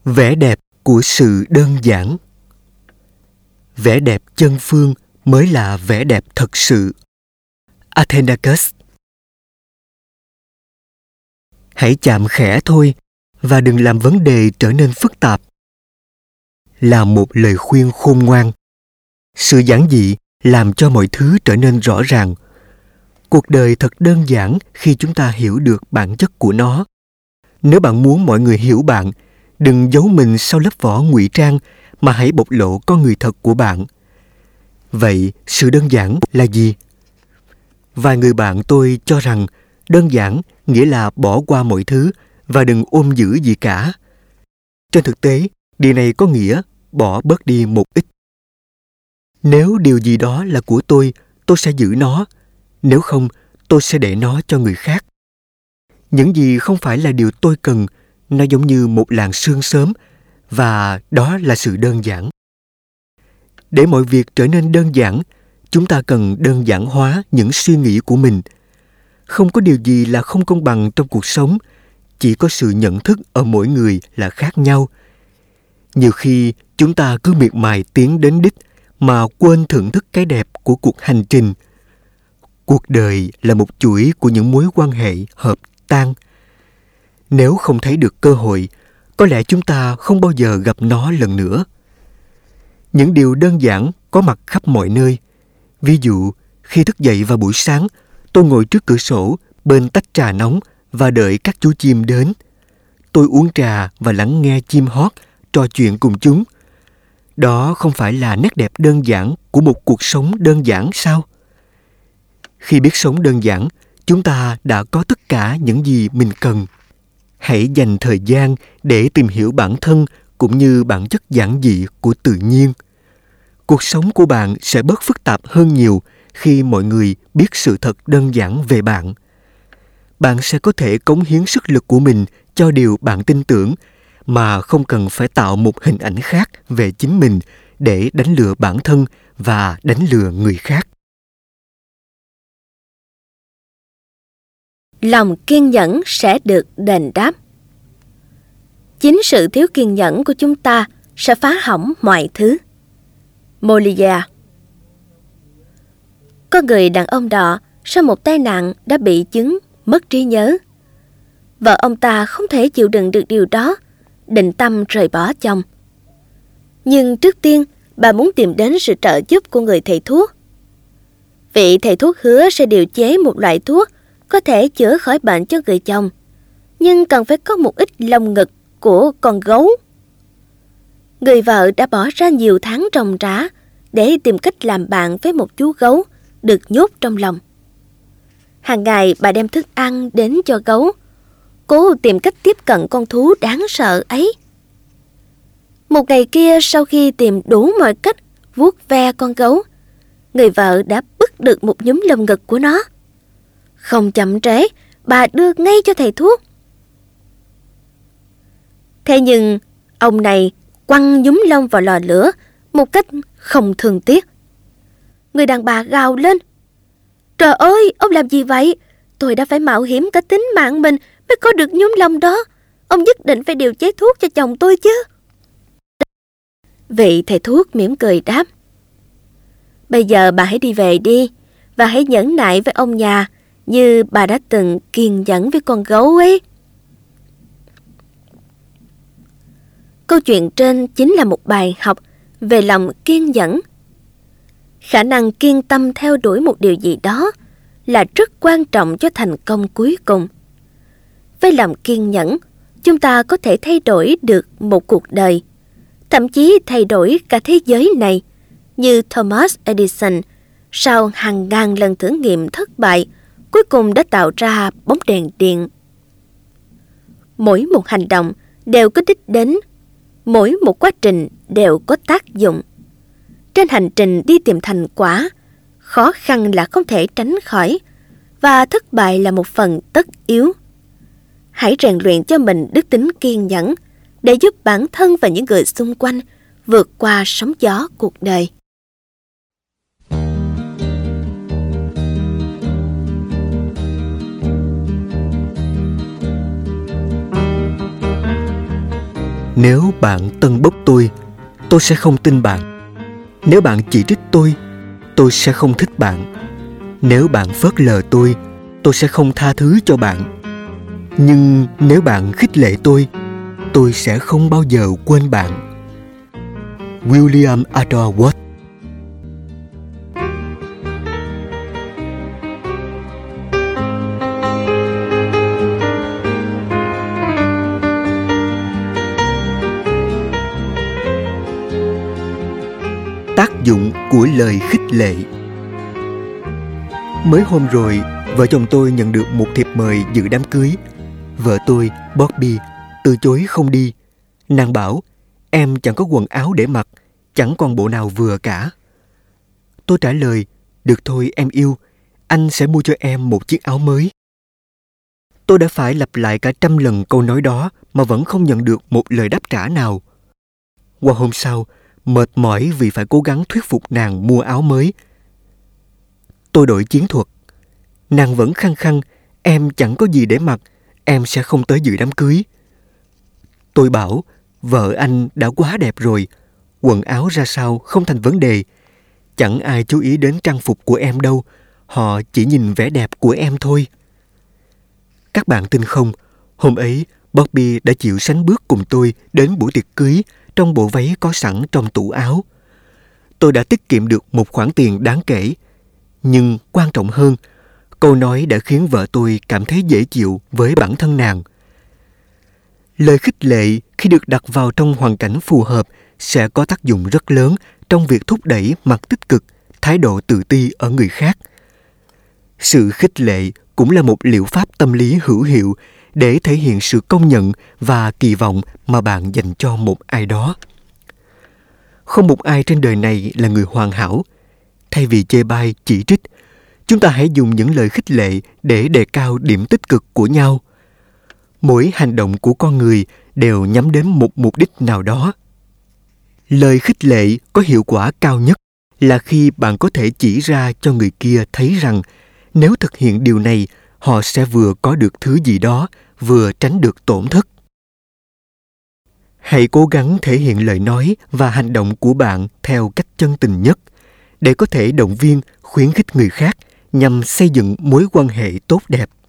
Vẻ đẹp của sự đơn giản. Vẻ đẹp chân phương mới là vẻ đẹp thật sự. Athenacus. Hãy chạm khẽ thôi và đừng làm vấn đề trở nên phức tạp. Là một lời khuyên khôn ngoan. Sự giản dị làm cho mọi thứ trở nên rõ ràng. Cuộc đời thật đơn giản khi chúng ta hiểu được bản chất của nó. Nếu bạn muốn mọi người hiểu bạn, đừng giấu mình sau lớp vỏ ngụy trang mà hãy bộc lộ con người thật của bạn. Vậy, sự đơn giản là gì? Vài người bạn tôi cho rằng đơn giản nghĩa là bỏ qua mọi thứ và đừng ôm giữ gì cả. Trên thực tế, điều này có nghĩa bỏ bớt đi một ít. Nếu điều gì đó là của tôi sẽ giữ nó. Nếu không, tôi sẽ để nó cho người khác. Những gì không phải là điều tôi cần, nó giống như một làn sương sớm, và đó là sự đơn giản. Để mọi việc trở nên đơn giản, chúng ta cần đơn giản hóa những suy nghĩ của mình. Không có điều gì là không công bằng trong cuộc sống, chỉ có sự nhận thức ở mỗi người là khác nhau. Nhiều khi chúng ta cứ miệt mài tiến đến đích mà quên thưởng thức cái đẹp của cuộc hành trình. Cuộc đời là một chuỗi của những mối quan hệ hợp tan. Nếu không thấy được cơ hội, có lẽ chúng ta không bao giờ gặp nó lần nữa. Những điều đơn giản có mặt khắp mọi nơi. Ví dụ, khi thức dậy vào buổi sáng, tôi ngồi trước cửa sổ bên tách trà nóng và đợi các chú chim đến. Tôi uống trà và lắng nghe chim hót, trò chuyện cùng chúng. Đó không phải là nét đẹp đơn giản của một cuộc sống đơn giản sao? Khi biết sống đơn giản, chúng ta đã có tất cả những gì mình cần. Hãy dành thời gian để tìm hiểu bản thân cũng như bản chất giản dị của tự nhiên. Cuộc sống của bạn sẽ bớt phức tạp hơn nhiều khi mọi người biết sự thật đơn giản về bạn. Bạn sẽ có thể cống hiến sức lực của mình cho điều bạn tin tưởng mà không cần phải tạo một hình ảnh khác về chính mình để đánh lừa bản thân và đánh lừa người khác. Lòng kiên nhẫn sẽ được đền đáp. Chính sự thiếu kiên nhẫn của chúng ta sẽ phá hỏng mọi thứ. Molière. Có người đàn ông đó sau một tai nạn đã bị chứng mất trí nhớ. Vợ ông ta không thể chịu đựng được điều đó, định tâm rời bỏ chồng. Nhưng trước tiên, bà muốn tìm đến sự trợ giúp của người thầy thuốc. Vị thầy thuốc hứa sẽ điều chế một loại thuốc có thể chữa khỏi bệnh cho người chồng, nhưng cần phải có một ít lông ngực của con gấu. Người vợ đã bỏ ra nhiều tháng ròng rã để tìm cách làm bạn với một chú gấu được nhốt trong lòng. Hàng ngày bà đem thức ăn đến cho gấu, cố tìm cách tiếp cận con thú đáng sợ ấy. Một ngày kia, sau khi tìm đủ mọi cách vuốt ve con gấu, người vợ đã bứt được một nhúm lông ngực của nó. Không chậm trễ, bà đưa ngay cho thầy thuốc. Thế nhưng, ông này quăng nhúm lông vào lò lửa một cách không thương tiếc. Người đàn bà gào lên: "Trời ơi, ông làm gì vậy? Tôi đã phải mạo hiểm cả tính mạng mình mới có được nhúm lông đó. Ông nhất định phải điều chế thuốc cho chồng tôi chứ." Vị thầy thuốc mỉm cười đáp: "Bây giờ bà hãy đi về đi, và hãy nhẫn nại với ông nhà như bà đã từng kiên nhẫn với con gấu ấy." Câu chuyện trên chính là một bài học về lòng kiên nhẫn. Khả năng kiên tâm theo đuổi một điều gì đó là rất quan trọng cho thành công cuối cùng. Với lòng kiên nhẫn, chúng ta có thể thay đổi được một cuộc đời, thậm chí thay đổi cả thế giới này, như Thomas Edison sau hàng ngàn lần thử nghiệm thất bại, cuối cùng đã tạo ra bóng đèn điện. Mỗi một hành động đều có đích đến, mỗi một quá trình đều có tác dụng. Trên hành trình đi tìm thành quả, khó khăn là không thể tránh khỏi, và thất bại là một phần tất yếu. Hãy rèn luyện cho mình đức tính kiên nhẫn để giúp bản thân và những người xung quanh vượt qua sóng gió cuộc đời. Nếu bạn tâng bốc tôi sẽ không tin bạn. Nếu bạn chỉ trích tôi sẽ không thích bạn. Nếu bạn phớt lờ tôi sẽ không tha thứ cho bạn. Nhưng nếu bạn khích lệ tôi sẽ không bao giờ quên bạn. William Adolph Watt. Tác dụng của lời khích lệ. Mới hôm rồi, vợ chồng tôi nhận được một thiệp mời dự đám cưới. Vợ tôi, Bobby, từ chối không đi. Nàng bảo, em chẳng có quần áo để mặc, chẳng còn bộ nào vừa cả. Tôi trả lời, được thôi em yêu, anh sẽ mua cho em một chiếc áo mới. Tôi đã phải lặp lại cả 100 lần câu nói đó mà vẫn không nhận được một lời đáp trả nào. Qua hôm sau, mệt mỏi vì phải cố gắng thuyết phục nàng mua áo mới. Tôi đổi chiến thuật. Nàng vẫn khăng khăng, em chẳng có gì để mặc, em sẽ không tới dự đám cưới. Tôi bảo, vợ anh đã quá đẹp rồi, quần áo ra sao không thành vấn đề. Chẳng ai chú ý đến trang phục của em đâu, họ chỉ nhìn vẻ đẹp của em thôi. Các bạn tin không, hôm ấy Bobby đã chịu sánh bước cùng tôi đến buổi tiệc cưới trong bộ váy có sẵn trong tủ áo. Tôi đã tiết kiệm được một khoản tiền đáng kể. Nhưng quan trọng hơn, câu nói đã khiến vợ tôi cảm thấy dễ chịu với bản thân nàng. Lời khích lệ khi được đặt vào trong hoàn cảnh phù hợp sẽ có tác dụng rất lớn trong việc thúc đẩy mặt tích cực, thái độ tự ti ở người khác. Sự khích lệ cũng là một liệu pháp tâm lý hữu hiệu để thể hiện sự công nhận và kỳ vọng mà bạn dành cho một ai đó. Không một ai trên đời này là người hoàn hảo. Thay vì chê bai, chỉ trích, chúng ta hãy dùng những lời khích lệ để đề cao điểm tích cực của nhau. Mỗi hành động của con người đều nhắm đến một mục đích nào đó. Lời khích lệ có hiệu quả cao nhất là khi bạn có thể chỉ ra cho người kia thấy rằng nếu thực hiện điều này, họ sẽ vừa có được thứ gì đó, vừa tránh được tổn thất. Hãy cố gắng thể hiện lời nói và hành động của bạn theo cách chân tình nhất, để có thể động viên, khuyến khích người khác nhằm xây dựng mối quan hệ tốt đẹp.